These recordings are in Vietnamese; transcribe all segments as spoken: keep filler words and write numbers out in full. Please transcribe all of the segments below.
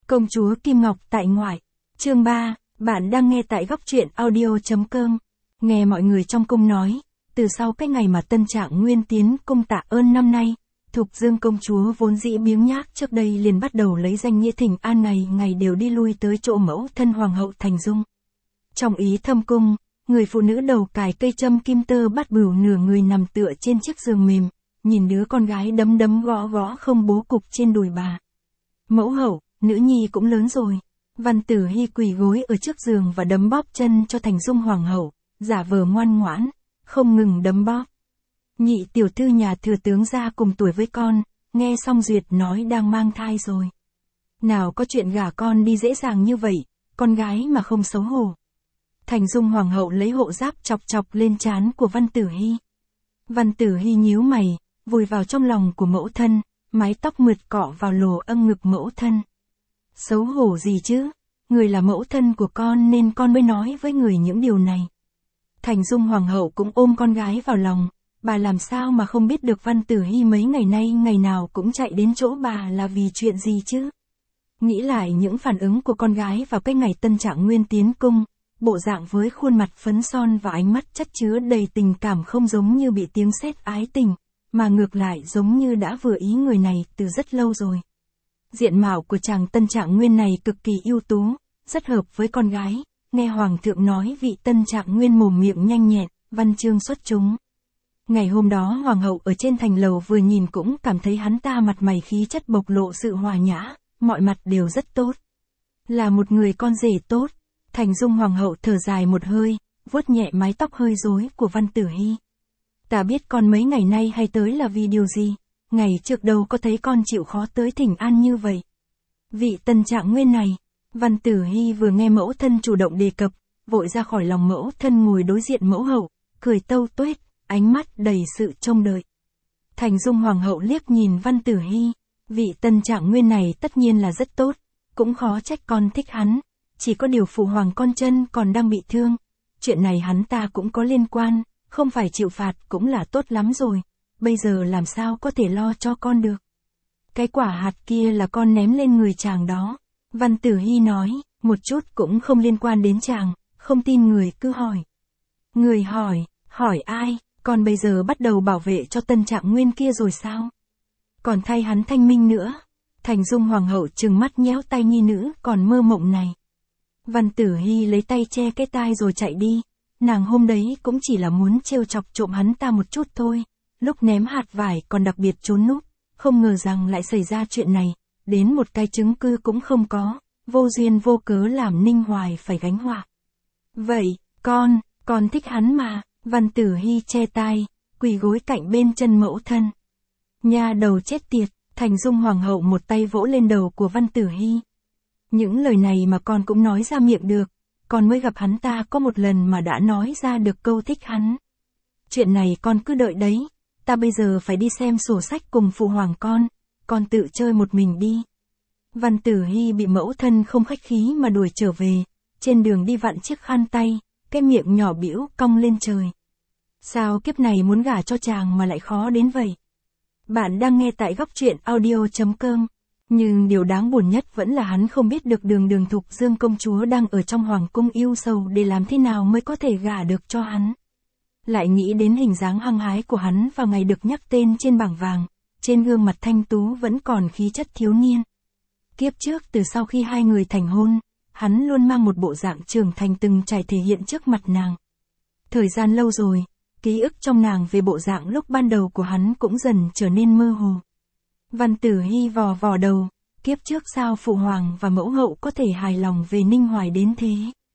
Công chúa Kim Ngọc tại ngoại. Chương ba, bạn đang nghe tại góc truyện audio.com. Nghe mọi người trong cung nói, từ sau cái ngày mà Tân Trạng Nguyên tiến cung tạ ơn năm nay, Thục Dương công chúa vốn dĩ biếng nhác trước đây liền bắt đầu lấy danh nghĩa thỉnh an ngày ngày đều đi lui tới chỗ mẫu thân hoàng hậu Thành Dung. Trong ý thâm cung, người phụ nữ đầu cài cây châm kim tơ bắt bửu nửa người nằm tựa trên chiếc giường mềm, nhìn đứa con gái đấm đấm gõ gõ không bố cục trên đùi bà. Mẫu hậu, nữ nhi cũng lớn rồi. Văn Tử Hy quỳ gối ở trước giường và đấm bóp chân cho Thành Dung hoàng hậu, giả vờ ngoan ngoãn, không ngừng đấm bóp. Nhị tiểu thư nhà thừa tướng gia cùng tuổi với con, nghe xong duyệt nói đang mang thai rồi. Nào có chuyện gả con đi dễ dàng như vậy, con gái mà không xấu hổ. Thành Dung hoàng hậu lấy hộ giáp chọc chọc lên trán của Văn Tử Hy. Văn Tử Hy nhíu mày, vùi vào trong lòng của mẫu thân, mái tóc mượt cọ vào lồ âng ngực mẫu thân. Xấu hổ gì chứ, người là mẫu thân của con nên con mới nói với người những điều này. Thành Dung hoàng hậu cũng ôm con gái vào lòng, bà làm sao mà không biết được Văn Tử Hy mấy ngày nay ngày nào cũng chạy đến chỗ bà là vì chuyện gì chứ. Nghĩ lại những phản ứng của con gái vào cái ngày Tân Trạng Nguyên tiến cung, bộ dạng với khuôn mặt phấn son và ánh mắt chất chứa đầy tình cảm không giống như bị tiếng sét ái tình, mà ngược lại giống như đã vừa ý người này từ rất lâu rồi. Diện mạo của chàng Tân Trạng Nguyên này cực kỳ ưu tú, rất hợp với con gái, nghe Hoàng thượng nói vị Tân Trạng Nguyên mồm miệng nhanh nhẹn, văn chương xuất chúng. Ngày hôm đó Hoàng hậu ở trên thành lầu vừa nhìn cũng cảm thấy hắn ta mặt mày khí chất bộc lộ sự hòa nhã, mọi mặt đều rất tốt. Là một người con rể tốt. Thành Dung hoàng hậu thở dài một hơi, vuốt nhẹ mái tóc hơi rối của Văn Tử Hy. Ta biết con mấy ngày nay hay tới là vì điều gì, ngày trước đâu có thấy con chịu khó tới thỉnh an như vậy. Vị Tân Trạng Nguyên này, Văn Tử Hy vừa nghe mẫu thân chủ động đề cập, vội ra khỏi lòng mẫu thân ngồi đối diện mẫu hậu, cười tâu tuét, ánh mắt đầy sự trông đợi. Thành Dung hoàng hậu liếc nhìn Văn Tử Hy, vị Tân Trạng Nguyên này tất nhiên là rất tốt, cũng khó trách con thích hắn. Chỉ có điều phụ hoàng con chân còn đang bị thương, chuyện này hắn ta cũng có liên quan, không phải chịu phạt cũng là tốt lắm rồi, bây giờ làm sao có thể lo cho con được. Cái quả hạt kia là con ném lên người chàng đó, Văn Tử Hy nói, một chút cũng không liên quan đến chàng, không tin người cứ hỏi. Người hỏi, hỏi ai, con bây giờ bắt đầu bảo vệ cho Tân Trạng Nguyên kia rồi sao? Còn thay hắn thanh minh nữa. Thành Dung hoàng hậu trừng mắt nhéo tay nhi nữ còn mơ mộng này. Văn Tử Hy lấy tay che cái tai rồi chạy đi, nàng hôm đấy cũng chỉ là muốn trêu chọc trộm hắn ta một chút thôi, lúc ném hạt vải còn đặc biệt trốn núp, không ngờ rằng lại xảy ra chuyện này, đến một cái chứng cứ cũng không có, vô duyên vô cớ làm Ninh Hoài phải gánh họa. Vậy, con, con thích hắn mà, Văn Tử Hy che tai, quỳ gối cạnh bên chân mẫu thân. Nha đầu chết tiệt, Thành Dung hoàng hậu một tay vỗ lên đầu của Văn Tử Hy. Những lời này mà con cũng nói ra miệng được, con mới gặp hắn ta có một lần mà đã nói ra được câu thích hắn. Chuyện này con cứ đợi đấy, ta bây giờ phải đi xem sổ sách cùng phụ hoàng con, con tự chơi một mình đi. Văn Tử Hy bị mẫu thân không khách khí mà đuổi trở về, trên đường đi vặn chiếc khăn tay, cái miệng nhỏ bĩu cong lên trời. Sao kiếp này muốn gả cho chàng mà lại khó đến vậy? Bạn đang nghe tại góc truyện audio.com. Nhưng điều đáng buồn nhất vẫn là hắn không biết được đường đường Thục Dương công chúa đang ở trong hoàng cung yêu sầu để làm thế nào mới có thể gả được cho hắn. Lại nghĩ đến hình dáng hăng hái của hắn vào ngày được nhắc tên trên bảng vàng, trên gương mặt thanh tú vẫn còn khí chất thiếu niên. Kiếp trước từ sau khi hai người thành hôn, hắn luôn mang một bộ dạng trưởng thành từng trải thể hiện trước mặt nàng. Thời gian lâu rồi, ký ức trong nàng về bộ dạng lúc ban đầu của hắn cũng dần trở nên mơ hồ. Văn Tử Hy vò vò đầu, kiếp trước sao phụ hoàng và mẫu hậu có thể hài lòng về Ninh Hoài đến thế.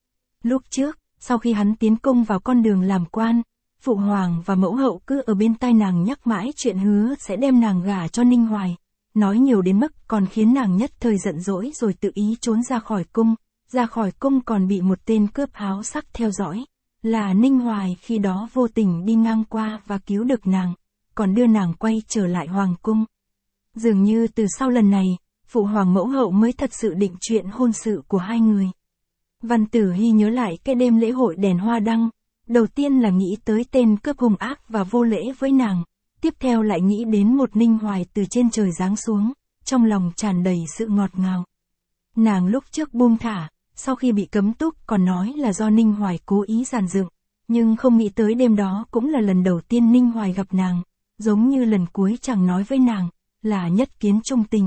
Lúc trước, sau khi hắn tiến cung vào con đường làm quan, phụ hoàng và mẫu hậu cứ ở bên tai nàng nhắc mãi chuyện hứa sẽ đem nàng gả cho Ninh Hoài, nói nhiều đến mức còn khiến nàng nhất thời giận dỗi rồi tự ý trốn ra khỏi cung, ra khỏi cung còn bị một tên cướp háo sắc theo dõi, là Ninh Hoài khi đó vô tình đi ngang qua và cứu được nàng, còn đưa nàng quay trở lại hoàng cung. Dường như từ sau lần này, phụ hoàng mẫu hậu mới thật sự định chuyện hôn sự của hai người. Văn Tử Hy nhớ lại cái đêm lễ hội đèn hoa đăng, đầu tiên là nghĩ tới tên cướp hung ác và vô lễ với nàng, tiếp theo lại nghĩ đến một Ninh Hoài từ trên trời giáng xuống, trong lòng tràn đầy sự ngọt ngào. Nàng lúc trước buông thả, sau khi bị cấm túc còn nói là do Ninh Hoài cố ý giàn dựng, nhưng không nghĩ tới đêm đó cũng là lần đầu tiên Ninh Hoài gặp nàng, giống như lần cuối chàng nói với nàng, là nhất kiến trung tình.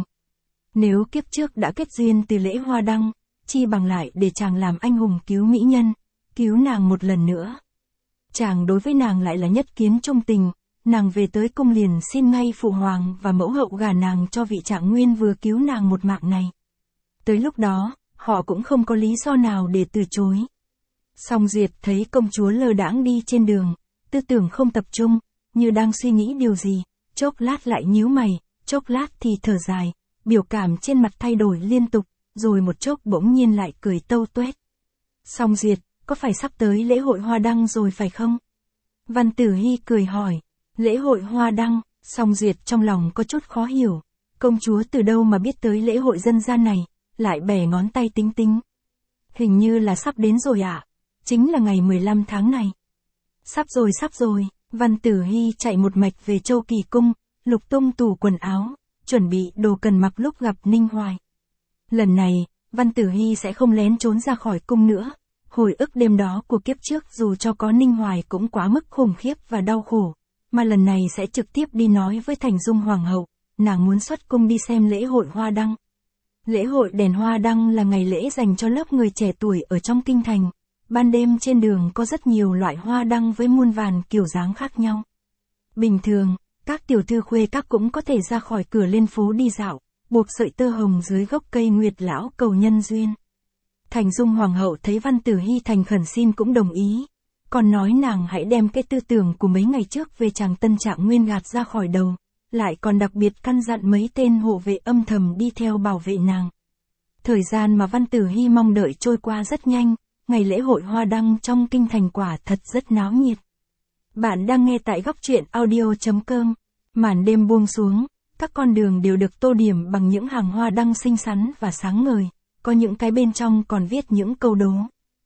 Nếu kiếp trước đã kết duyên từ lễ hoa đăng, chi bằng lại để chàng làm anh hùng cứu mỹ nhân, cứu nàng một lần nữa. Chàng đối với nàng lại là nhất kiến trung tình, nàng về tới cung liền xin ngay phụ hoàng và mẫu hậu gả nàng cho vị Trạng Nguyên vừa cứu nàng một mạng này. Tới lúc đó, họ cũng không có lý do nào để từ chối. Song Duyệt thấy công chúa lơ đãng đi trên đường, tư tưởng không tập trung, như đang suy nghĩ điều gì, chốc lát lại nhíu mày, chốc lát thì thở dài, biểu cảm trên mặt thay đổi liên tục, rồi một chốc bỗng nhiên lại cười tâu tuét. Song Duyệt, có phải sắp tới lễ hội hoa đăng rồi phải không? Văn Tử Hy cười hỏi, lễ hội hoa đăng, Song Duyệt trong lòng có chút khó hiểu, công chúa từ đâu mà biết tới lễ hội dân gian này, lại bẻ ngón tay tính tính. Hình như là sắp đến rồi ạ, à? Chính là ngày mười lăm tháng này. Sắp rồi sắp rồi, Văn Tử Hy chạy một mạch về Châu Kỳ Cung, lục tung tủ quần áo, chuẩn bị đồ cần mặc lúc gặp Ninh Hoài. Lần này, Văn Tử Hy sẽ không lén trốn ra khỏi cung nữa. Hồi ức đêm đó của kiếp trước dù cho có Ninh Hoài cũng quá mức khủng khiếp và đau khổ, mà lần này sẽ trực tiếp đi nói với Thành Dung Hoàng hậu, nàng muốn xuất cung đi xem lễ hội hoa đăng. Lễ hội đèn hoa đăng là ngày lễ dành cho lớp người trẻ tuổi ở trong kinh thành. Ban đêm trên đường có rất nhiều loại hoa đăng với muôn vàn kiểu dáng khác nhau. Bình thường, các tiểu thư khuê các cũng có thể ra khỏi cửa lên phố đi dạo, buộc sợi tơ hồng dưới gốc cây nguyệt lão cầu nhân duyên. Thành Dung Hoàng hậu thấy Văn Tử Hy thành khẩn xin cũng đồng ý, còn nói nàng hãy đem cái tư tưởng của mấy ngày trước về chàng Tân Trạng Nguyên gạt ra khỏi đầu, lại còn đặc biệt căn dặn mấy tên hộ vệ âm thầm đi theo bảo vệ nàng. Thời gian mà Văn Tử Hy mong đợi trôi qua rất nhanh, ngày lễ hội hoa đăng trong kinh thành quả thật rất náo nhiệt. Bạn đang nghe tại góc truyện audio chấm com. Màn đêm buông xuống, các con đường đều được tô điểm bằng những hàng hoa đăng xinh xắn và sáng ngời, có những cái bên trong còn viết những câu đố.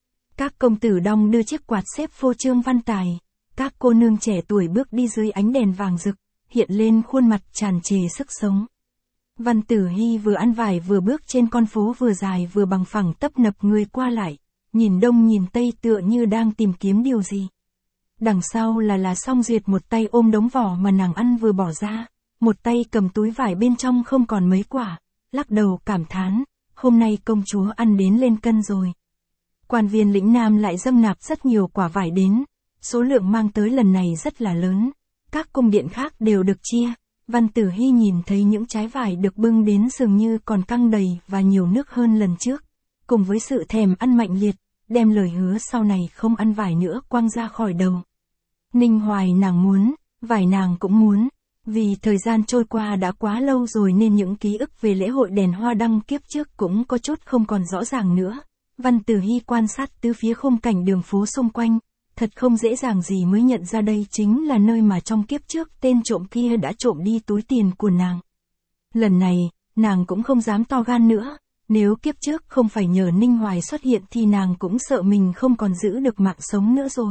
Các công tử đong đưa chiếc quạt xếp phô trương văn tài, các cô nương trẻ tuổi bước đi dưới ánh đèn vàng rực, hiện lên khuôn mặt tràn trề sức sống. Văn Tử Hy vừa ăn vải vừa bước trên con phố vừa dài vừa bằng phẳng tấp nập người qua lại, nhìn đông nhìn tây tựa như đang tìm kiếm điều gì. Đằng sau là là Song Duyệt một tay ôm đống vỏ mà nàng ăn vừa bỏ ra, một tay cầm túi vải bên trong không còn mấy quả, lắc đầu cảm thán, hôm nay công chúa ăn đến lên cân rồi. Quan viên lĩnh Nam lại dâng nạp rất nhiều quả vải đến, số lượng mang tới lần này rất là lớn, các cung điện khác đều được chia. Văn Tử Hy nhìn thấy những trái vải được bưng đến dường như còn căng đầy và nhiều nước hơn lần trước, cùng với sự thèm ăn mạnh liệt, đem lời hứa sau này không ăn vải nữa quăng ra khỏi đầu. Ninh Hoài nàng muốn, vải nàng cũng muốn, vì thời gian trôi qua đã quá lâu rồi nên những ký ức về lễ hội đèn hoa đăng kiếp trước cũng có chút không còn rõ ràng nữa. Văn Tử Hy quan sát tứ phía khung cảnh đường phố xung quanh, thật không dễ dàng gì mới nhận ra đây chính là nơi mà trong kiếp trước tên trộm kia đã trộm đi túi tiền của nàng. Lần này, nàng cũng không dám to gan nữa, nếu kiếp trước không phải nhờ Ninh Hoài xuất hiện thì nàng cũng sợ mình không còn giữ được mạng sống nữa rồi.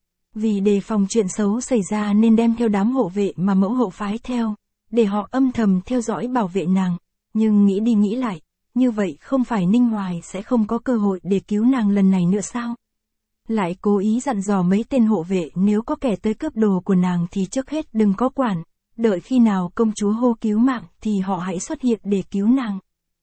Vì đề phòng chuyện xấu xảy ra nên đem theo đám hộ vệ mà mẫu hậu phái theo, để họ âm thầm theo dõi bảo vệ nàng, nhưng nghĩ đi nghĩ lại, như vậy không phải Ninh Hoài sẽ không có cơ hội để cứu nàng lần này nữa sao? Lại cố ý dặn dò mấy tên hộ vệ nếu có kẻ tới cướp đồ của nàng thì trước hết đừng có quản, đợi khi nào công chúa hô cứu mạng thì họ hãy xuất hiện để cứu nàng.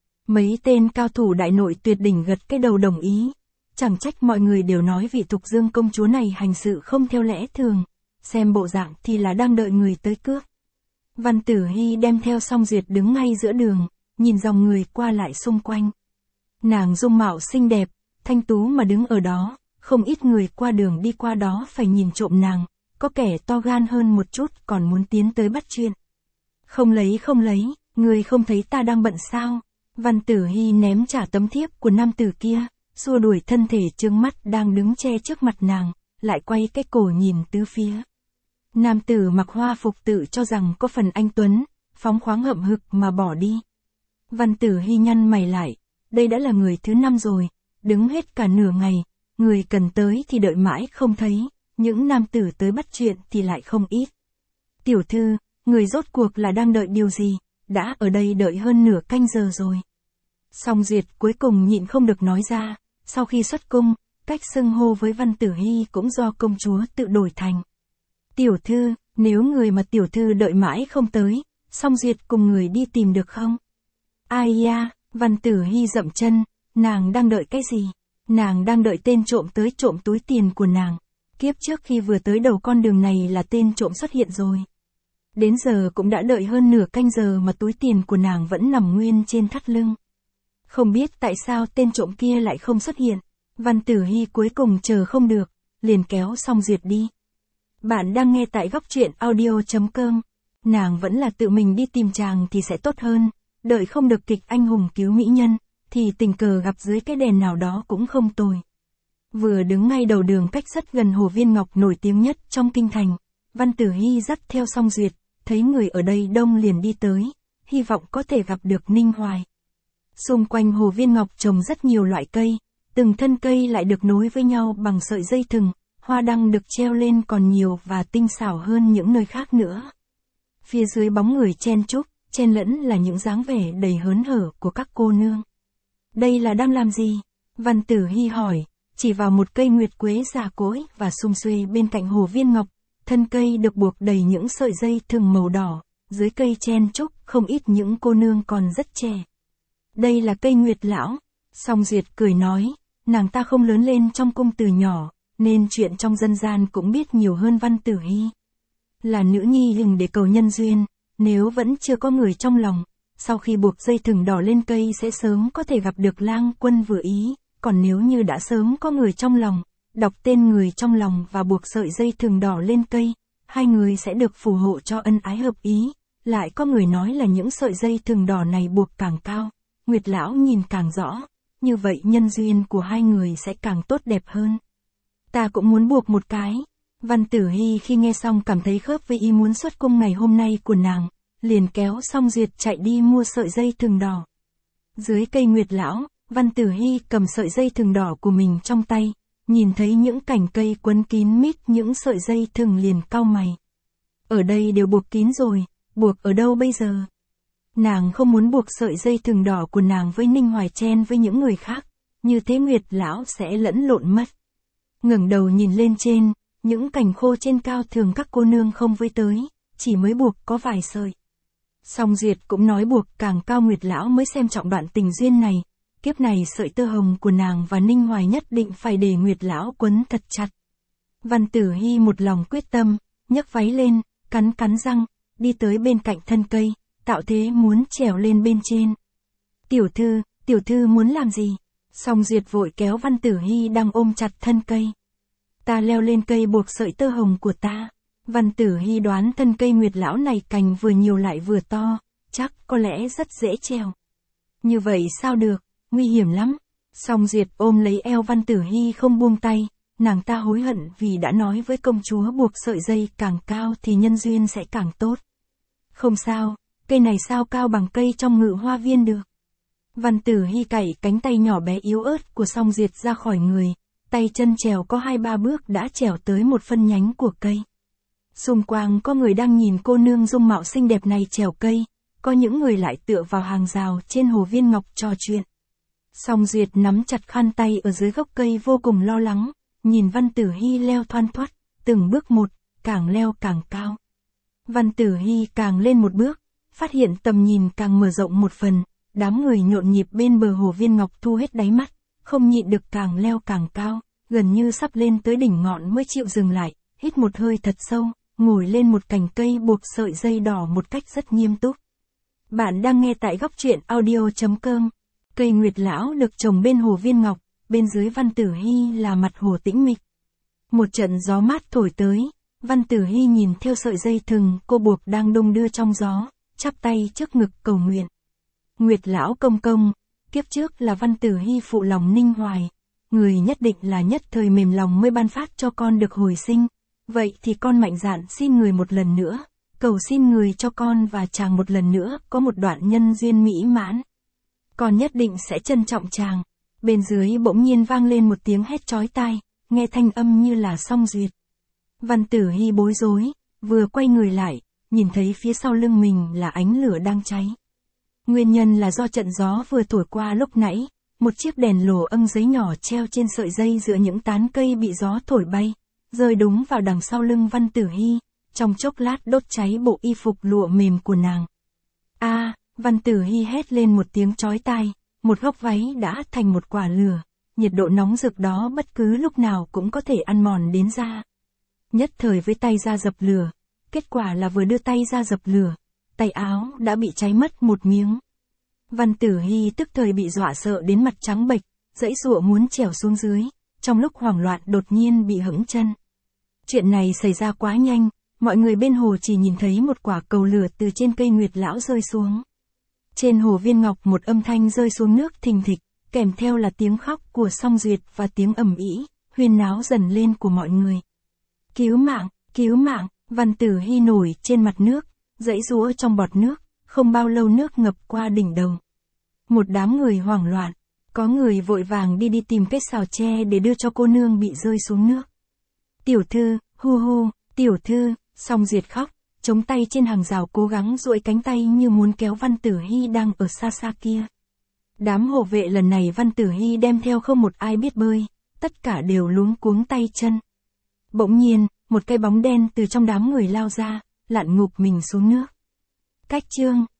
Mấy tên cao thủ đại nội tuyệt đỉnh gật cái đầu đồng ý, chẳng trách mọi người đều nói vị Thục Dương công chúa này hành sự không theo lẽ thường, xem bộ dạng thì là đang đợi người tới cướp. Văn Tử Hy đem theo Song Duyệt đứng ngay giữa đường, nhìn dòng người qua lại xung quanh. Nàng dung mạo xinh đẹp, thanh tú mà đứng ở đó, không ít người qua đường đi qua đó phải nhìn trộm nàng, có kẻ to gan hơn một chút còn muốn tiến tới bắt chuyện. Không lấy không lấy, người không thấy ta đang bận sao? Văn Tử Hy ném trả tấm thiếp của nam tử kia, xua đuổi thân thể trướng mắt đang đứng che trước mặt nàng, lại quay cái cổ nhìn tứ phía. Nam tử mặc hoa phục tự cho rằng có phần anh tuấn, phóng khoáng hậm hực mà bỏ đi. Văn Tử Hy nhăn mày lại, đây đã là người thứ năm rồi, đứng hết cả nửa ngày, người cần tới thì đợi mãi không thấy, những nam tử tới bắt chuyện thì lại không ít. Tiểu thư, người rốt cuộc là đang đợi điều gì, đã ở đây đợi hơn nửa canh giờ rồi. Song Duyệt cuối cùng nhịn không được nói ra, sau khi xuất cung, cách xưng hô với Văn Tử Hy cũng do công chúa tự đổi thành. Tiểu thư, nếu người mà tiểu thư đợi mãi không tới, Song Duyệt cùng người đi tìm được không? Ai ya, Văn Tử Hy dậm chân, nàng đang đợi cái gì? Nàng đang đợi tên trộm tới trộm túi tiền của nàng. Kiếp trước khi vừa tới đầu con đường này là tên trộm xuất hiện rồi. Đến giờ cũng đã đợi hơn nửa canh giờ mà túi tiền của nàng vẫn nằm nguyên trên thắt lưng. Không biết tại sao tên trộm kia lại không xuất hiện. Văn Tử Hy cuối cùng chờ không được, liền kéo Song Duyệt đi. Bạn đang nghe tại góc truyện audio chấm com. Nàng vẫn là tự mình đi tìm chàng thì sẽ tốt hơn. Đợi không được kịch anh hùng cứu mỹ nhân, thì tình cờ gặp dưới cái đèn nào đó cũng không tồi. Vừa đứng ngay đầu đường cách rất gần Hồ Viên Ngọc nổi tiếng nhất trong kinh thành, Văn Tử Hy dắt theo Song Duyệt, thấy người ở đây đông liền đi tới, hy vọng có thể gặp được Ninh Hoài. Xung quanh Hồ Viên Ngọc trồng rất nhiều loại cây, từng thân cây lại được nối với nhau bằng sợi dây thừng, hoa đăng được treo lên còn nhiều và tinh xảo hơn những nơi khác nữa. Phía dưới bóng người chen chúc, chen lẫn là những dáng vẻ đầy hớn hở của các cô nương. Đây là đang làm gì? Văn Tử Hy hỏi, chỉ vào một cây nguyệt quế già cỗi và sum xuê bên cạnh Hồ Viên Ngọc, thân cây được buộc đầy những sợi dây thừng màu đỏ, dưới cây chen chúc không ít những cô nương còn rất trẻ. Đây là cây nguyệt lão. Song Duyệt cười nói, nàng ta không lớn lên trong cung từ nhỏ, nên chuyện trong dân gian cũng biết nhiều hơn Văn Tử Hy. Là nữ nhi hình để cầu nhân duyên, nếu vẫn chưa có người trong lòng, sau khi buộc dây thừng đỏ lên cây sẽ sớm có thể gặp được lang quân vừa ý, còn nếu như đã sớm có người trong lòng, đọc tên người trong lòng và buộc sợi dây thừng đỏ lên cây, hai người sẽ được phù hộ cho ân ái hợp ý. Lại có người nói là những sợi dây thừng đỏ này buộc càng cao, Nguyệt lão nhìn càng rõ, như vậy nhân duyên của hai người sẽ càng tốt đẹp hơn. Ta cũng muốn buộc một cái. Văn Tử Hy khi nghe xong cảm thấy khớp với ý muốn xuất cung ngày hôm nay của nàng, liền kéo Song Duyệt chạy đi mua sợi dây thừng đỏ. Dưới cây Nguyệt lão, Văn Tử Hy cầm sợi dây thừng đỏ của mình trong tay, nhìn thấy những cành cây quấn kín mít những sợi dây thừng liền cau mày. Ở đây đều buộc kín rồi, buộc ở đâu bây giờ? Nàng không muốn buộc sợi dây thừng đỏ của nàng với Ninh Hoài chen với những người khác, như thế Nguyệt lão sẽ lẫn lộn mất. Ngẩng đầu nhìn lên trên, những cành khô trên cao thường các cô nương không với tới, chỉ mới buộc có vài sợi. Song Duyệt cũng nói buộc càng cao Nguyệt lão mới xem trọng đoạn tình duyên này, kiếp này sợi tơ hồng của nàng và Ninh Hoài nhất định phải để Nguyệt lão quấn thật chặt. Văn Tử Hy một lòng quyết tâm, nhấc váy lên, cắn cắn răng, đi tới bên cạnh thân cây, tạo thế muốn trèo lên bên trên. Tiểu thư, tiểu thư muốn làm gì? Song Duyệt vội kéo Văn Tử Hy đang ôm chặt thân cây. Ta leo lên cây buộc sợi tơ hồng của ta. Văn Tử Hy đoán thân cây Nguyệt lão này cành vừa nhiều lại vừa to, chắc có lẽ rất dễ trèo. Như vậy sao được, nguy hiểm lắm. Song Duyệt ôm lấy eo Văn Tử Hy không buông tay, nàng ta hối hận vì đã nói với công chúa buộc sợi dây càng cao thì nhân duyên sẽ càng tốt. Không sao, cây này sao cao bằng cây trong Ngự Hoa Viên được. Văn Tử Hy cạy cánh tay nhỏ bé yếu ớt của Song Duyệt ra khỏi người, tay chân trèo có hai ba bước đã trèo tới một phân nhánh của cây. Xung quanh có người đang nhìn cô nương dung mạo xinh đẹp này trèo cây, có những người lại tựa vào hàng rào trên Hồ Viên Ngọc trò chuyện. Song Duyệt nắm chặt khăn tay ở dưới gốc cây vô cùng lo lắng, nhìn Văn Tử Hy leo thoăn thoắt, từng bước một, càng leo càng cao. Văn Tử Hy càng lên một bước, phát hiện tầm nhìn càng mở rộng một phần, đám người nhộn nhịp bên bờ Hồ Viên Ngọc thu hết đáy mắt, không nhịn được càng leo càng cao, gần như sắp lên tới đỉnh ngọn mới chịu dừng lại, hít một hơi thật sâu, ngồi lên một cành cây buộc sợi dây đỏ một cách rất nghiêm túc. Bạn đang nghe tại góc truyện audio chấm com. Cây Nguyệt lão được trồng bên Hồ Viên Ngọc, bên dưới Văn Tử Hy là mặt hồ tĩnh mịch. Một trận gió mát thổi tới, Văn Tử Hy nhìn theo sợi dây thừng cô buộc đang đung đưa trong gió, chắp tay trước ngực cầu nguyện. Nguyệt lão công công, kiếp trước là Văn Tử Hy phụ lòng Ninh Hoài, người nhất định là nhất thời mềm lòng mới ban phát cho con được hồi sinh, vậy thì con mạnh dạn xin người một lần nữa, cầu xin người cho con và chàng một lần nữa có một đoạn nhân duyên mỹ mãn. Con nhất định sẽ trân trọng chàng. Bên dưới bỗng nhiên vang lên một tiếng hét chói tai, nghe thanh âm như là Song Duyệt. Văn Tử Hy bối rối, vừa quay người lại, nhìn thấy phía sau lưng mình là ánh lửa đang cháy. Nguyên nhân là do trận gió vừa thổi qua lúc nãy, một chiếc đèn lồ âm giấy nhỏ treo trên sợi dây giữa những tán cây bị gió thổi bay, rơi đúng vào đằng sau lưng Văn Tử Hy, trong chốc lát đốt cháy bộ y phục lụa mềm của nàng. A, Văn Tử Hy hét lên một tiếng chói tai, một góc váy đã thành một quả lửa, nhiệt độ nóng rực đó bất cứ lúc nào cũng có thể ăn mòn đến da. Nhất thời với tay ra dập lửa, kết quả là vừa đưa tay ra dập lửa, tay áo đã bị cháy mất một miếng. Văn Tử Hy tức thời bị dọa sợ đến mặt trắng bệch, giãy giụa muốn trèo xuống dưới, trong lúc hoảng loạn đột nhiên bị hững chân. Chuyện này xảy ra quá nhanh, mọi người bên hồ chỉ nhìn thấy một quả cầu lửa từ trên cây nguyệt lão rơi xuống. Trên hồ Viên Ngọc một âm thanh rơi xuống nước thình thịch, kèm theo là tiếng khóc của Song Duyệt và tiếng ầm ĩ, huyên náo dần lên của mọi người. Cứu mạng, cứu mạng, Văn Tử Hy nổi trên mặt nước, giãy giụa trong bọt nước, không bao lâu nước ngập qua đỉnh đầu. Một đám người hoảng loạn, có người vội vàng đi đi tìm cái xào tre để đưa cho cô nương bị rơi xuống nước. Tiểu thư, hu hu, tiểu thư, Song Duyệt khóc, chống tay trên hàng rào cố gắng duỗi cánh tay như muốn kéo Văn Tử Hy đang ở xa xa kia. Đám hộ vệ lần này Văn Tử Hy đem theo không một ai biết bơi, tất cả đều luống cuống tay chân. Bỗng nhiên, một cái bóng đen từ trong đám người lao ra, lặn ngụp mình xuống nước. Cách chương